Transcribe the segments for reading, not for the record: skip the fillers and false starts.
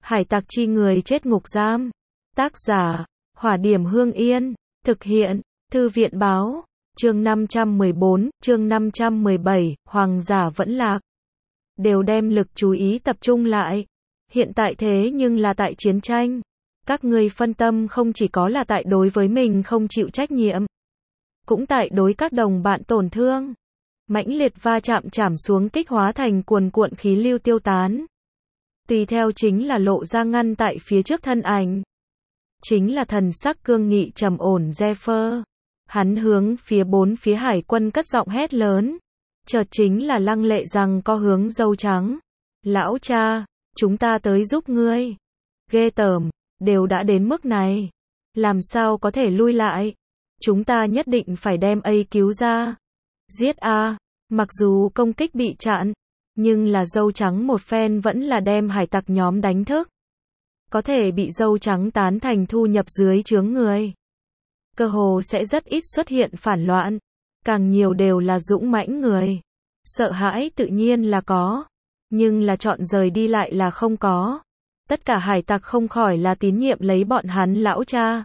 Hải tặc chi người chết ngục giam. Tác giả, Hỏa Điểm Hương Yên. Thực hiện, Thư viện báo. Chương 514, chương 517, Hoàng giả vẫn lạc. Đều đem lực chú ý tập trung lại. Hiện tại thế nhưng là tại chiến tranh. Các ngươi phân tâm không chỉ có là tại đối với mình không chịu trách nhiệm, cũng tại đối các đồng bạn tổn thương. Mãnh liệt va chạm chảm xuống kích hóa thành cuồn cuộn khí lưu tiêu tán. Tùy theo chính là lộ ra ngăn tại phía trước thân ảnh. Chính là thần sắc cương nghị trầm ổn Zephyr. Hắn hướng bốn phía hải quân cất giọng hét lớn. Chợt chính là lăng lệ rằng có hướng dâu trắng. Lão cha, chúng ta tới giúp ngươi. Ghê tởm, đều đã đến mức này. Làm sao có thể lui lại? Chúng ta nhất định phải đem ấy cứu ra. Giết a. Mặc dù công kích bị chặn, nhưng là dâu trắng một phen vẫn là đem hải tặc nhóm đánh thức. Có thể bị dâu trắng tán thành thu nhập dưới trướng người. Cơ hồ sẽ rất ít xuất hiện phản loạn. Càng nhiều đều là dũng mãnh người. Sợ hãi tự nhiên là có. Nhưng là chọn rời đi lại là không có. Tất cả hải tặc không khỏi là tín nhiệm lấy bọn hắn lão cha.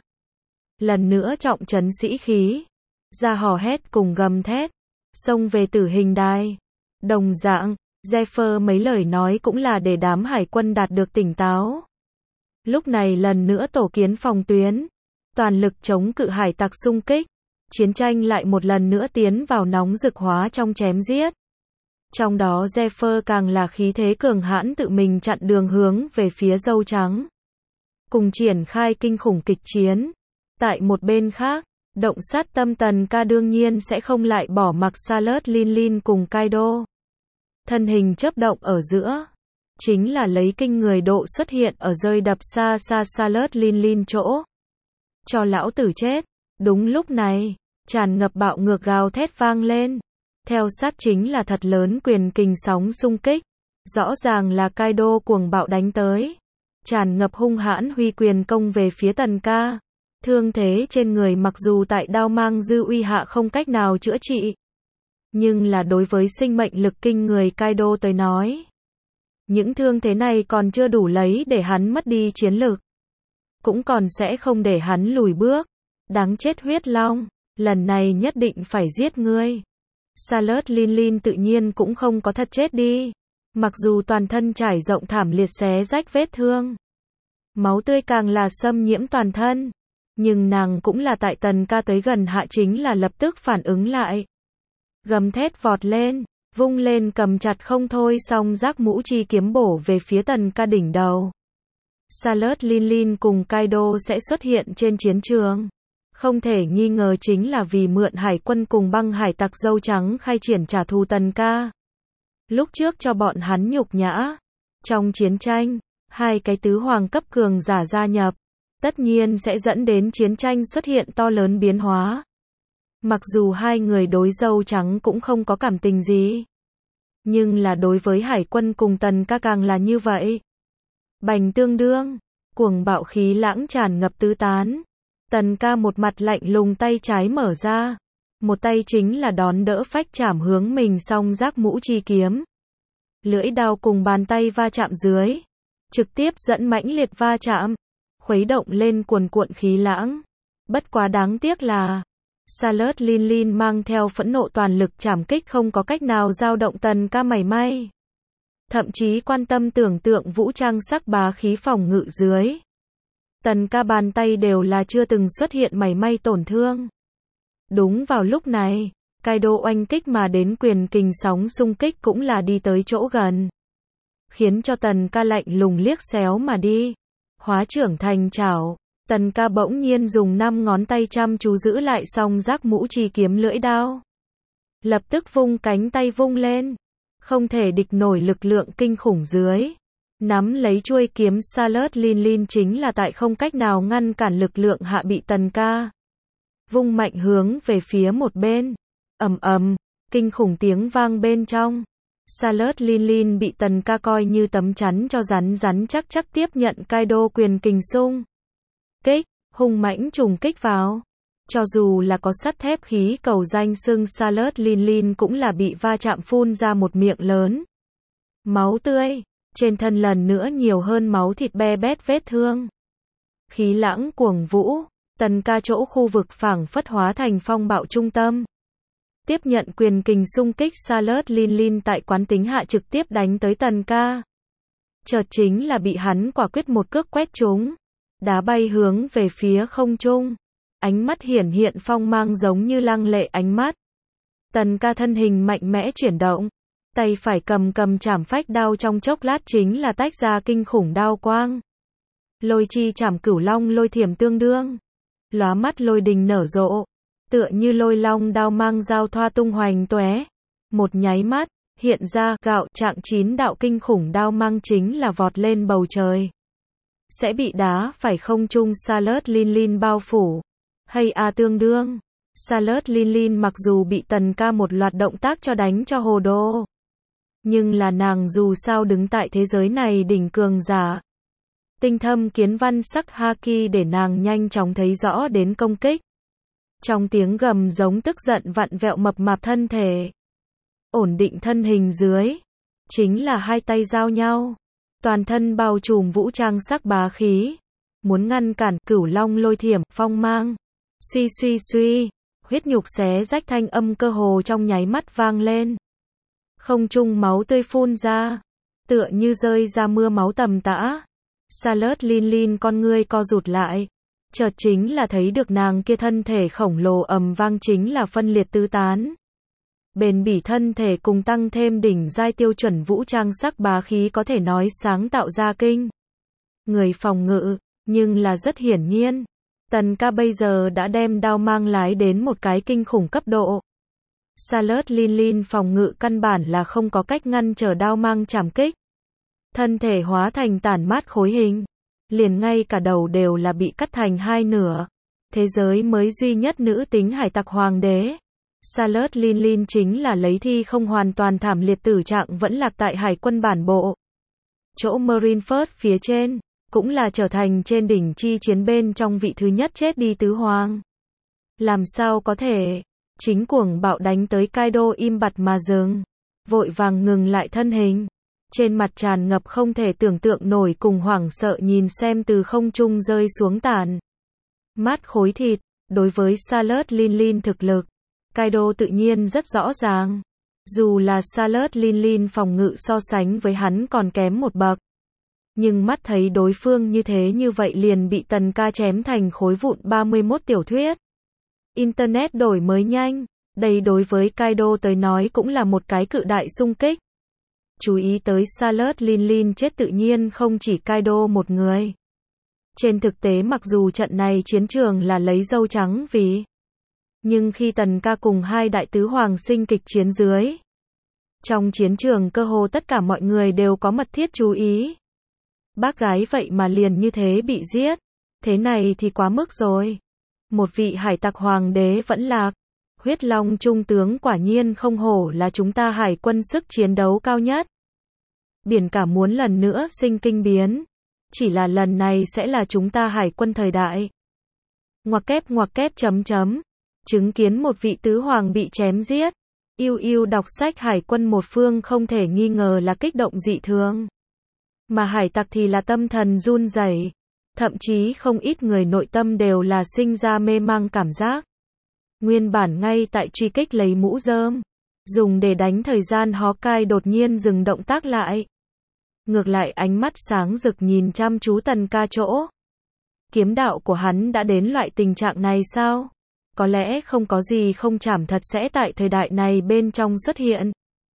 Lần nữa trọng trấn sĩ khí. Ra hò hét cùng gầm thét. Xông về tử hình đài. Đồng dạng, Zephyr mấy lời nói cũng là để đám hải quân đạt được tỉnh táo. Lúc này lần nữa tổ kiến phòng tuyến. Toàn lực chống cự hải tặc xung kích. Chiến tranh lại một lần nữa tiến vào nóng rực hóa trong chém giết. Trong đó Zephyr càng là khí thế cường hãn tự mình chặn đường hướng về phía dâu trắng. Cùng triển khai kinh khủng kịch chiến. Tại một bên khác, động sát tâm Tần Ca đương nhiên sẽ không lại bỏ mặc Salut Lin cùng Kaido. Thân hình chớp động ở giữa. Chính là lấy kinh người độ xuất hiện ở rơi đập xa xa Salut Lin chỗ. Cho lão tử chết. Đúng lúc này, tràn ngập bạo ngược gào thét vang lên. Theo sát chính là thật lớn quyền kình sóng xung kích. Rõ ràng là Kaido cuồng bạo đánh tới. Tràn ngập hung hãn huy quyền công về phía Tần Ca. Thương thế trên người mặc dù tại đao mang dư uy hạ không cách nào chữa trị. Nhưng là đối với sinh mệnh lực kinh người Kaido tới nói. Những thương thế này còn chưa đủ lấy để hắn mất đi chiến lực. Cũng còn sẽ không để hắn lùi bước. Đáng chết huyết long, lần này nhất định phải giết ngươi. Salut Lin tự nhiên cũng không có thật chết đi. Mặc dù toàn thân trải rộng thảm liệt xé rách vết thương. Máu tươi càng là xâm nhiễm toàn thân. Nhưng nàng cũng là tại Tần Ca tới gần hạ chính là lập tức phản ứng lại. Gầm thét vọt lên, vung lên cầm chặt không thôi song giác mũ chi kiếm bổ về phía Tần Ca đỉnh đầu. Salut Lin cùng Kaido sẽ xuất hiện trên chiến trường. Không thể nghi ngờ chính là vì mượn hải quân cùng băng hải tặc dâu trắng khai triển trả thù Tần Ca. Lúc trước cho bọn hắn nhục nhã. Trong chiến tranh, hai cái tứ hoàng cấp cường giả gia nhập. Tất nhiên sẽ dẫn đến chiến tranh xuất hiện to lớn biến hóa. Mặc dù hai người đối dâu trắng cũng không có cảm tình gì. Nhưng là đối với hải quân cùng Tần Ca càng là như vậy. Bành tương đương, cuồng bạo khí lãng tràn ngập tứ tán. Tần Ca một mặt lạnh lùng tay trái mở ra. Một tay chính là đón đỡ phách chảm hướng mình song giác mũ chi kiếm. Lưỡi đao cùng bàn tay va chạm dưới. Trực tiếp dẫn mãnh liệt va chạm. Khuấy động lên cuồn cuộn khí lãng. Bất quá đáng tiếc là Salut Lin mang theo phẫn nộ toàn lực chảm kích không có cách nào dao động Tần Ca mảy may. Thậm chí quan tâm tưởng tượng vũ trang sắc bá khí phòng ngự dưới. Tần Ca bàn tay đều là chưa từng xuất hiện mảy may tổn thương. Đúng vào lúc này, Kaido oanh kích mà đến quyền kình sóng xung kích cũng là đi tới chỗ gần. Khiến cho Tần Ca lạnh lùng liếc xéo mà đi. Hóa trưởng thành chảo, Tần Ca bỗng nhiên dùng 5 ngón tay chăm chú giữ lại song giác mũ chi kiếm lưỡi đao. Lập tức vung cánh tay vung lên. Không thể địch nổi lực lượng kinh khủng dưới. Nắm lấy chuôi kiếm Salut Lin chính là tại không cách nào ngăn cản lực lượng hạ bị Tần Ca. Vung mạnh hướng về phía một bên. Ầm ầm, kinh khủng tiếng vang bên trong. Salut Lin bị Tần Ca coi như tấm chắn cho rắn chắc tiếp nhận Kaido quyền kình xung kích, hung mãnh trùng kích vào. Cho dù là có sắt thép khí cầu danh xưng Salut Lin cũng là bị va chạm phun ra một miệng lớn. Máu tươi, Trên thân lần nữa nhiều hơn máu thịt be bét vết thương. Khí lãng cuồng vũ, Tần Ca chỗ khu vực phảng phất hóa thành phong bạo trung tâm. Tiếp nhận quyền kình xung kích Charlotte Lin tại quán tính hạ trực tiếp đánh tới Tần Ca. Chợt chính là bị hắn quả quyết một cước quét trúng, đá bay hướng về phía không trung. Ánh mắt hiển hiện phong mang giống như lăng lệ ánh mắt. Tần Ca thân hình mạnh mẽ chuyển động, tay phải cầm chảm phách đao trong chốc lát chính là tách ra kinh khủng đao quang. Lôi chi chảm cửu long lôi thiểm tương đương, lóa mắt lôi đình nở rộ, tựa như lôi long đao mang giao thoa tung hoành tóe. Một nháy mắt, hiện ra gạo trạng 9 đạo kinh khủng đao mang chính là vọt lên bầu trời. Sẽ bị đá phải không trung Charlotte Lin bao phủ. Hay tương đương. Charlotte Lin mặc dù bị Tần Ca một loạt động tác cho đánh cho hồ đồ. Nhưng là nàng dù sao đứng tại thế giới này đỉnh cường giả. Tinh thâm kiến văn sắc haki để nàng nhanh chóng thấy rõ đến công kích. Trong tiếng gầm giống tức giận vặn vẹo mập mạp thân thể. Ổn định thân hình dưới. Chính là hai tay giao nhau. Toàn thân bao trùm vũ trang sắc bá khí. Muốn ngăn cản cửu long lôi thiểm, phong mang. Suy. Huyết nhục xé rách thanh âm cơ hồ trong nháy mắt vang lên. Không trung máu tươi phun ra. Tựa như rơi ra mưa máu tầm tã. Charlotte Lin con ngươi co rụt lại. Chợt chính là thấy được nàng kia thân thể khổng lồ ầm vang chính là phân liệt tứ tán. Bền bỉ thân thể cùng tăng thêm đỉnh giai tiêu chuẩn vũ trang sắc bá khí có thể nói sáng tạo ra kinh người phòng ngự, nhưng là rất hiển nhiên. Tần Ca bây giờ đã đem đao mang lái đến một cái kinh khủng cấp độ. Charlotte Lin phòng ngự căn bản là không có cách ngăn trở đao mang chảm kích. Thân thể hóa thành tản mát khối hình. Liền ngay cả đầu đều là bị cắt thành hai nửa. Thế giới mới duy nhất nữ tính hải tặc hoàng đế. Charlotte Lin chính là lấy thi không hoàn toàn thảm liệt tử trạng vẫn lạc tại hải quân bản bộ. Chỗ Marineford phía trên, cũng là trở thành trên đỉnh chi chiến bên trong vị thứ nhất chết đi tứ hoàng. Làm sao có thể? Chính cuồng bạo đánh tới Kaido im bặt mà dừng. Vội vàng ngừng lại thân hình. Trên mặt tràn ngập không thể tưởng tượng nổi cùng hoảng sợ nhìn xem từ không trung rơi xuống tàn mát khối thịt. Đối với Charlotte Lin thực lực, Kaido tự nhiên rất rõ ràng. Dù là Charlotte Lin phòng ngự so sánh với hắn còn kém một bậc. Nhưng mắt thấy đối phương như thế như vậy liền bị Tần Ca chém thành khối vụn 31 tiểu thuyết. Internet đổi mới nhanh. Đây đối với Kaido tới nói cũng là một cái cự đại xung kích. Chú ý tới Charlotte Lin chết tự nhiên không chỉ Kaido một người. Trên thực tế mặc dù trận này chiến trường là lấy dâu trắng vì. Nhưng khi Tần Ca cùng hai đại tứ hoàng sinh kịch chiến dưới. Trong chiến trường cơ hồ tất cả mọi người đều có mật thiết chú ý. Bác gái vậy mà liền như thế bị giết. Thế này thì quá mức rồi. Một vị hải tặc hoàng đế vẫn lạc. Huyết Long trung tướng quả nhiên không hổ là chúng ta hải quân sức chiến đấu cao nhất. Biển cả muốn lần nữa sinh kinh biến. Chỉ là lần này sẽ là chúng ta hải quân thời đại. Ngoặc kép chấm. Chứng kiến một vị tứ hoàng bị chém giết. Yêu đọc sách hải quân một phương không thể nghi ngờ là kích động dị thường. Mà hải tặc thì là tâm thần run rẩy. Thậm chí không ít người nội tâm đều là sinh ra mê mang cảm giác. Nguyên bản ngay tại truy kích lấy mũ rơm, dùng để đánh thời gian Hawkeye đột nhiên dừng động tác lại. Ngược lại ánh mắt sáng rực nhìn chăm chú Tần Ca chỗ. Kiếm đạo của hắn đã đến loại tình trạng này sao? Có lẽ không có gì không chảm thật sẽ tại thời đại này bên trong xuất hiện.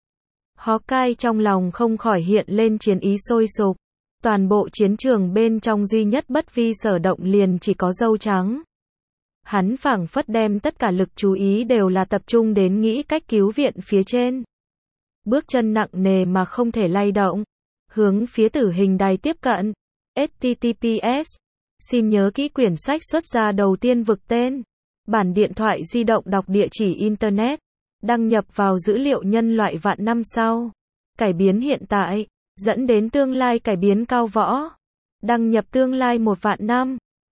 Hawkeye trong lòng không khỏi hiện lên chiến ý sôi sục. Toàn bộ chiến trường bên trong duy nhất bất vi sở động liền chỉ có dâu trắng. Hắn phảng phất đem tất cả lực chú ý đều là tập trung đến nghĩ cách cứu viện phía trên. Bước chân nặng nề mà không thể lay động. Hướng phía tử hình đài tiếp cận. HTTPS. Xin nhớ kỹ quyển sách xuất ra đầu tiên vực tên. Bản điện thoại di động đọc địa chỉ Internet. Đăng nhập vào dữ liệu nhân loại vạn năm sau. Cải biến hiện tại. Dẫn đến tương lai cải biến cao võ. Đăng nhập tương lai 1 vạn năm.